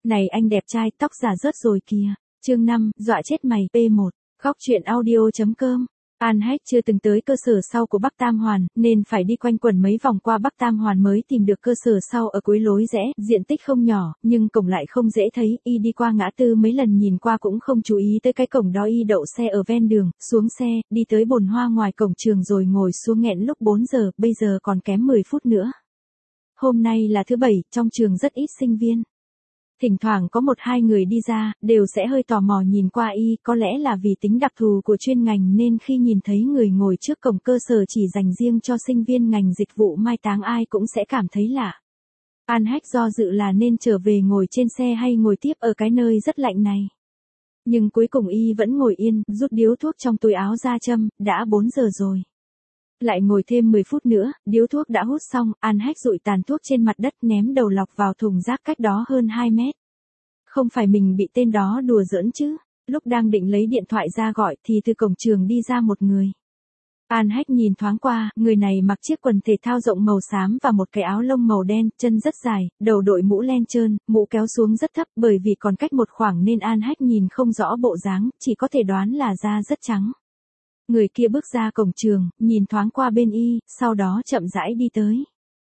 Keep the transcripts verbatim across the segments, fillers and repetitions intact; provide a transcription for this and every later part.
Này anh đẹp trai, tóc giả rớt rồi kìa. Chương năm, dọa chết mày. pê một. Góc truyện audio.com. An Hách chưa từng tới cơ sở sau của Bắc Tam Hoàn, nên phải đi quanh quẩn mấy vòng qua Bắc Tam Hoàn mới tìm được cơ sở sau ở cuối lối rẽ, diện tích không nhỏ, nhưng cổng lại không dễ thấy, y đi qua ngã tư mấy lần nhìn qua cũng không chú ý tới cái cổng đó. Y đậu xe ở ven đường, xuống xe, đi tới bồn hoa ngoài cổng trường rồi ngồi xuống nghẹn lúc bốn giờ, bây giờ còn kém mười phút nữa. Hôm nay là thứ bảy, trong trường rất ít sinh viên. Thỉnh thoảng có một hai người đi ra, đều sẽ hơi tò mò nhìn qua y, có lẽ là vì tính đặc thù của chuyên ngành nên khi nhìn thấy người ngồi trước cổng cơ sở chỉ dành riêng cho sinh viên ngành dịch vụ mai táng ai cũng sẽ cảm thấy lạ. An Hách do dự là nên trở về ngồi trên xe hay ngồi tiếp ở cái nơi rất lạnh này. Nhưng cuối cùng y vẫn ngồi yên, rút điếu thuốc trong túi áo ra châm, đã bốn giờ rồi. Lại ngồi thêm mười phút nữa, điếu thuốc đã hút xong, An Hách dụi tàn thuốc trên mặt đất ném đầu lọc vào thùng rác cách đó hơn hai mét. Không phải mình bị tên đó đùa giỡn chứ. Lúc đang định lấy điện thoại ra gọi thì từ cổng trường đi ra một người. An Hách nhìn thoáng qua, người này mặc chiếc quần thể thao rộng màu xám và một cái áo lông màu đen, chân rất dài, đầu đội mũ len trơn, mũ kéo xuống rất thấp bởi vì còn cách một khoảng nên An Hách nhìn không rõ bộ dáng, chỉ có thể đoán là da rất trắng. Người kia bước ra cổng trường, nhìn thoáng qua bên y, sau đó chậm rãi đi tới.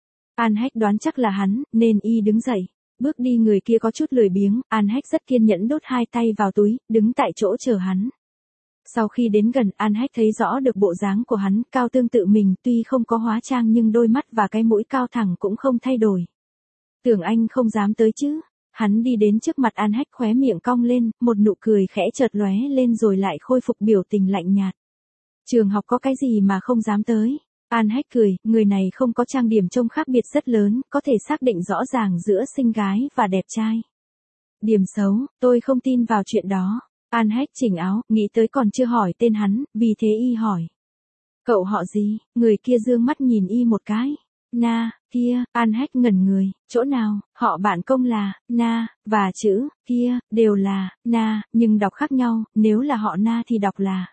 An Hách đoán chắc là hắn, nên y đứng dậy. Bước đi người kia có chút lười biếng, An Hách rất kiên nhẫn đút hai tay vào túi, đứng tại chỗ chờ hắn. Sau khi đến gần, An Hách thấy rõ được bộ dáng của hắn, cao tương tự mình, tuy không có hóa trang nhưng đôi mắt và cái mũi cao thẳng cũng không thay đổi. Tưởng anh không dám tới chứ? Hắn đi đến trước mặt An Hách, khóe miệng cong lên, một nụ cười khẽ chợt lóe lên rồi lại khôi phục biểu tình lạnh nhạt. Trường học có cái gì mà không dám tới? An Hách cười, người này không có trang điểm trông khác biệt rất lớn, có thể xác định rõ ràng giữa xinh gái và đẹp trai. Điểm xấu, tôi không tin vào chuyện đó. An Hách chỉnh áo, nghĩ tới còn chưa hỏi tên hắn, vì thế y hỏi. Cậu họ gì? Người kia dương mắt nhìn y một cái. Na, kia, An Hách ngẩn người, chỗ nào? Họ bạn công là, Na, và chữ, kia, đều là, Na, nhưng đọc khác nhau, nếu là họ Na thì đọc là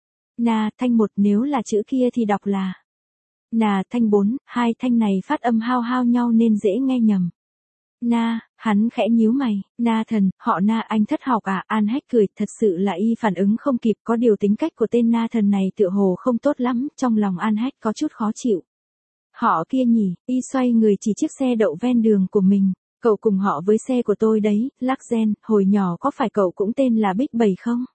Na thanh một, nếu là chữ kia thì đọc là Nà thanh bốn, hai thanh này phát âm hao hao nhau nên dễ nghe nhầm. Na, hắn khẽ nhíu mày, Na thần, họ Na anh thất học à? An Hách cười, thật sự là y phản ứng không kịp, có điều tính cách của tên Na thần này tựa hồ không tốt lắm, trong lòng An Hách có chút khó chịu. Họ kia nhỉ? Y xoay người chỉ chiếc xe đậu ven đường của mình, cậu cùng họ với xe của tôi đấy, Luxgen, hồi nhỏ có phải cậu cũng tên là Bích Bảy không?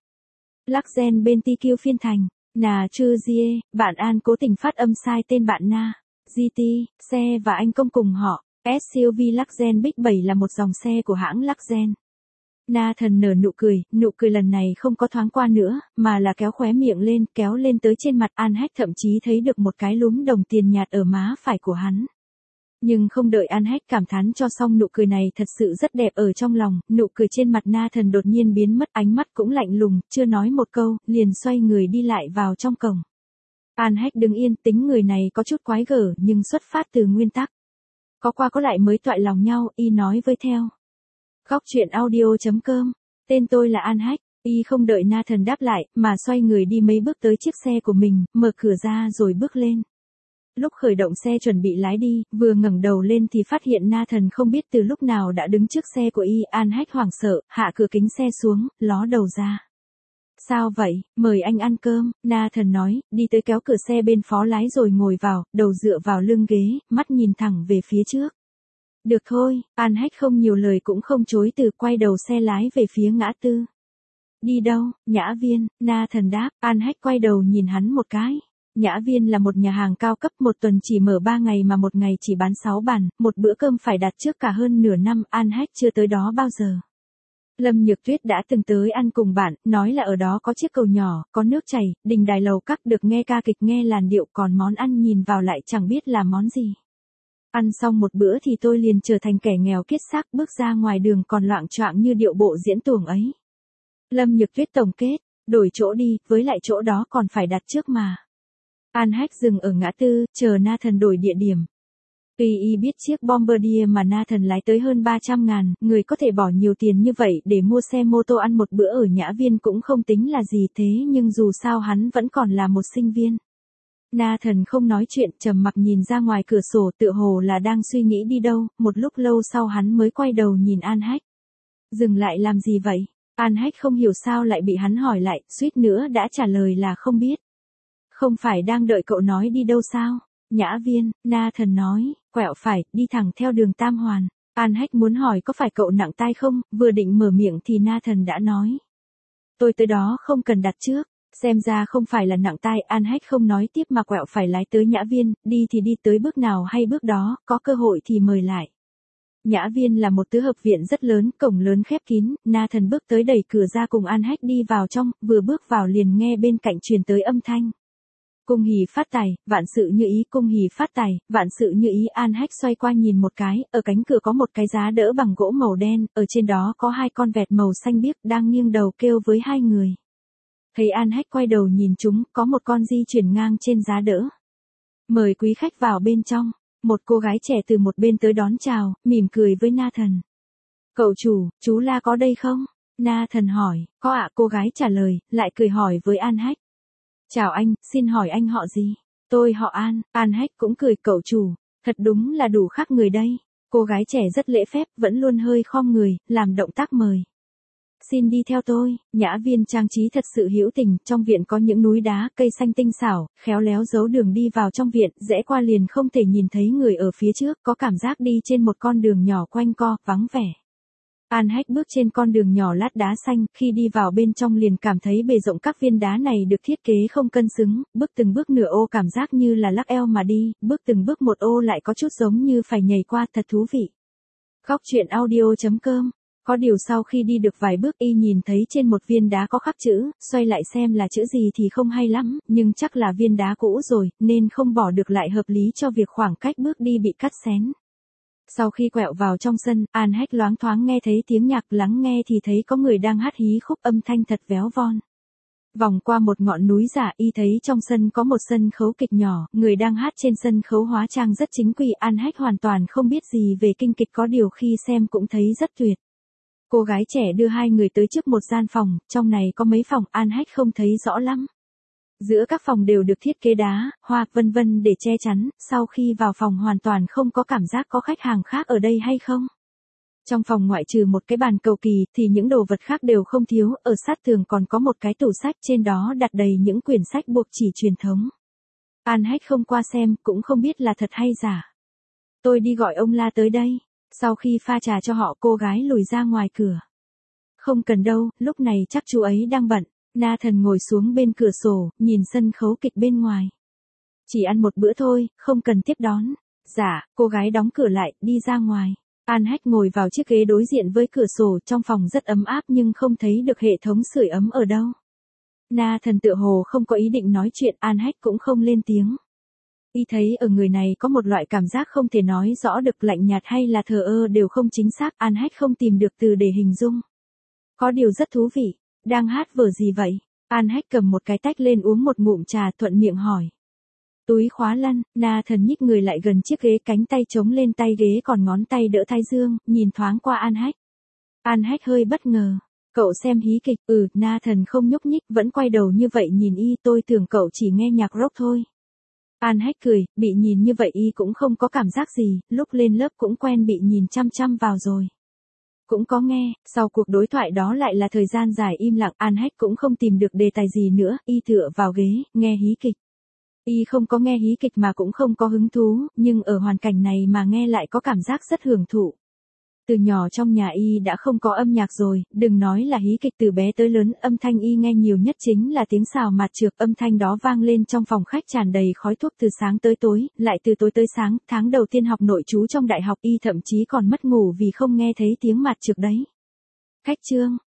Luxgen bên tê quy phiên thành. Nà chư gie, bạn An cố tình phát âm sai tên bạn Na. giê tê, xe và anh công cùng họ. ét u vê Luxgen Bích Bảy là một dòng xe của hãng Luxgen. Na thần nở nụ cười, nụ cười lần này không có thoáng qua nữa, mà là kéo khóe miệng lên, kéo lên tới trên mặt. An Hách thậm chí thấy được một cái lúm đồng tiền nhạt ở má phải của hắn. Nhưng không đợi An Hách cảm thán cho xong nụ cười này thật sự rất đẹp ở trong lòng, nụ cười trên mặt Na thần đột nhiên biến mất, ánh mắt cũng lạnh lùng, chưa nói một câu, liền xoay người đi lại vào trong cổng. An Hách đứng yên, tính người này có chút quái gở nhưng xuất phát từ nguyên tắc. Có qua có lại mới toại lòng nhau, y nói với theo. Góc truyện audio.com, tên tôi là An Hách, y không đợi Na thần đáp lại, mà xoay người đi mấy bước tới chiếc xe của mình, mở cửa ra rồi bước lên. Lúc khởi động xe chuẩn bị lái đi, vừa ngẩng đầu lên thì phát hiện Na thần không biết từ lúc nào đã đứng trước xe của y. An Hách hoảng sợ, hạ cửa kính xe xuống, ló đầu ra. Sao vậy, mời anh ăn cơm, Na thần nói, đi tới kéo cửa xe bên phó lái rồi ngồi vào, đầu dựa vào lưng ghế, mắt nhìn thẳng về phía trước. Được thôi, An Hách không nhiều lời cũng không chối từ, quay đầu xe lái về phía ngã tư. Đi đâu? Nhã Viên, Na thần đáp. An Hách quay đầu nhìn hắn một cái. Nhã Viên là một nhà hàng cao cấp, một tuần chỉ mở ba ngày mà một ngày chỉ bán sáu bàn, một bữa cơm phải đặt trước cả hơn nửa năm. An Hách chưa tới đó bao giờ. Lâm Nhược Tuyết đã từng tới ăn cùng bạn, nói là ở đó có chiếc cầu nhỏ, có nước chảy, đình đài lầu các, được nghe ca kịch nghe làn điệu, còn món ăn nhìn vào lại chẳng biết là món gì. Ăn xong một bữa thì tôi liền trở thành kẻ nghèo kiết xác, bước ra ngoài đường còn loạng choạng như điệu bộ diễn tuồng ấy. Lâm Nhược Tuyết tổng kết, đổi chỗ đi, với lại chỗ đó còn phải đặt trước mà. An Hách dừng ở ngã tư, chờ Na thần đổi địa điểm. Tuy y biết chiếc Bombardier mà Na thần lái tới hơn ba trăm ngàn, người có thể bỏ nhiều tiền như vậy để mua xe mô tô ăn một bữa ở Nhã Viên cũng không tính là gì, thế nhưng dù sao hắn vẫn còn là một sinh viên. Na thần không nói chuyện, trầm mặc nhìn ra ngoài cửa sổ, tựa hồ là đang suy nghĩ đi đâu, một lúc lâu sau hắn mới quay đầu nhìn An Hách. Dừng lại làm gì vậy? An Hách không hiểu sao lại bị hắn hỏi lại, suýt nữa đã trả lời là không biết. Không phải đang đợi cậu nói đi đâu sao? Nhã Viên, Na Thần nói, quẹo phải, đi thẳng theo đường Tam Hoàn. An Hách muốn hỏi có phải cậu nặng tai không, vừa định mở miệng thì Na Thần đã nói. Tôi tới đó không cần đặt trước, xem ra không phải là nặng tai. An Hách không nói tiếp mà quẹo phải lái tới Nhã Viên, đi thì đi tới bước nào hay bước đó, có cơ hội thì mời lại. Nhã Viên là một tứ hợp viện rất lớn, cổng lớn khép kín, Na Thần bước tới đẩy cửa ra cùng An Hách đi vào trong, vừa bước vào liền nghe bên cạnh truyền tới âm thanh. Cung hỷ phát tài, vạn sự như ý. Cung hỷ phát tài, vạn sự như ý. An Hách xoay qua nhìn một cái, ở cánh cửa có một cái giá đỡ bằng gỗ màu đen, ở trên đó có hai con vẹt màu xanh biếc đang nghiêng đầu kêu với hai người. Thấy An Hách quay đầu nhìn chúng, có một con di chuyển ngang trên giá đỡ. Mời quý khách vào bên trong. Một cô gái trẻ từ một bên tới đón chào, mỉm cười với Na Thần. Cậu chủ, chú La có đây không? Na Thần hỏi, có ạ. Cô gái trả lời, lại cười hỏi với An Hách. Chào anh, xin hỏi anh họ gì? Tôi họ An. An Hách cũng cười, cậu chủ, thật đúng là đủ khác người đây. Cô gái trẻ rất lễ phép, vẫn luôn hơi khom người, làm động tác mời. Xin đi theo tôi. Nhã Viên trang trí thật sự hữu tình, trong viện có những núi đá, cây xanh tinh xảo, khéo léo giấu đường đi vào trong viện, rẽ qua liền không thể nhìn thấy người ở phía trước, có cảm giác đi trên một con đường nhỏ quanh co, vắng vẻ. An Hách bước trên con đường nhỏ lát đá xanh, khi đi vào bên trong liền cảm thấy bề rộng các viên đá này được thiết kế không cân xứng, bước từng bước nửa ô cảm giác như là lắc eo mà đi, bước từng bước một ô lại có chút giống như phải nhảy qua, thật thú vị. Góc truyện audio chấm com. Có điều sau khi đi được vài bước y nhìn thấy trên một viên đá có khắc chữ, xoay lại xem là chữ gì thì không hay lắm, nhưng chắc là viên đá cũ rồi, nên không bỏ được lại hợp lý cho việc khoảng cách bước đi bị cắt xén. Sau khi quẹo vào trong sân, An Hách loáng thoáng nghe thấy tiếng nhạc, lắng nghe thì thấy có người đang hát hí khúc, âm thanh thật véo von. Vòng qua một ngọn núi giả, y thấy trong sân có một sân khấu kịch nhỏ, người đang hát trên sân khấu hóa trang rất chính quy. An Hách hoàn toàn không biết gì về kinh kịch, có điều khi xem cũng thấy rất tuyệt. Cô gái trẻ đưa hai người tới trước một gian phòng, trong này có mấy phòng, An Hách không thấy rõ lắm. Giữa các phòng đều được thiết kế đá, hoa, vân vân để che chắn, sau khi vào phòng hoàn toàn không có cảm giác có khách hàng khác ở đây hay không. Trong phòng ngoại trừ một cái bàn cầu kỳ thì những đồ vật khác đều không thiếu, ở sát tường còn có một cái tủ sách, trên đó đặt đầy những quyển sách buộc chỉ truyền thống. An Hách không qua xem, cũng không biết là thật hay giả. Tôi đi gọi ông La tới đây. Sau khi pha trà cho họ, cô gái lùi ra ngoài cửa. Không cần đâu, lúc này chắc chú ấy đang bận. Na Thần ngồi xuống bên cửa sổ, nhìn sân khấu kịch bên ngoài. Chỉ ăn một bữa thôi, không cần tiếp đón. Dạ, cô gái đóng cửa lại, đi ra ngoài. An Hách ngồi vào chiếc ghế đối diện với cửa sổ, trong phòng rất ấm áp nhưng không thấy được hệ thống sưởi ấm ở đâu. Na Thần tựa hồ không có ý định nói chuyện, An Hách cũng không lên tiếng. Y thấy ở người này có một loại cảm giác không thể nói rõ được, lạnh nhạt hay là thờ ơ đều không chính xác, An Hách không tìm được từ để hình dung. Có điều rất thú vị, đang hát vở gì vậy? An Hách cầm một cái tách lên uống một ngụm trà, thuận miệng hỏi. Túi khóa lăn. Na Thần nhích người lại gần chiếc ghế, cánh tay chống lên tay ghế còn ngón tay đỡ thái dương, nhìn thoáng qua An Hách. An Hách hơi bất ngờ. Cậu xem hí kịch? Ừ. Na Thần không nhúc nhích, vẫn quay đầu như vậy nhìn y, tôi tưởng cậu chỉ nghe nhạc rock thôi. An Hách cười, bị nhìn như vậy y cũng không có cảm giác gì, lúc lên lớp cũng quen bị nhìn chăm chăm vào rồi. Cũng có nghe, sau cuộc đối thoại đó lại là thời gian dài im lặng, An Hách cũng không tìm được đề tài gì nữa, y tựa vào ghế, nghe hí kịch. Y không có nghe hí kịch mà cũng không có hứng thú, nhưng ở hoàn cảnh này mà nghe lại có cảm giác rất hưởng thụ. Từ nhỏ trong nhà y đã không có âm nhạc rồi, đừng nói là hí kịch, từ bé tới lớn, âm thanh y nghe nhiều nhất chính là tiếng xào mạt trược, âm thanh đó vang lên trong phòng khách tràn đầy khói thuốc từ sáng tới tối, lại từ tối tới sáng, tháng đầu tiên học nội trú trong đại học y thậm chí còn mất ngủ vì không nghe thấy tiếng mạt trược đấy. Khách trương,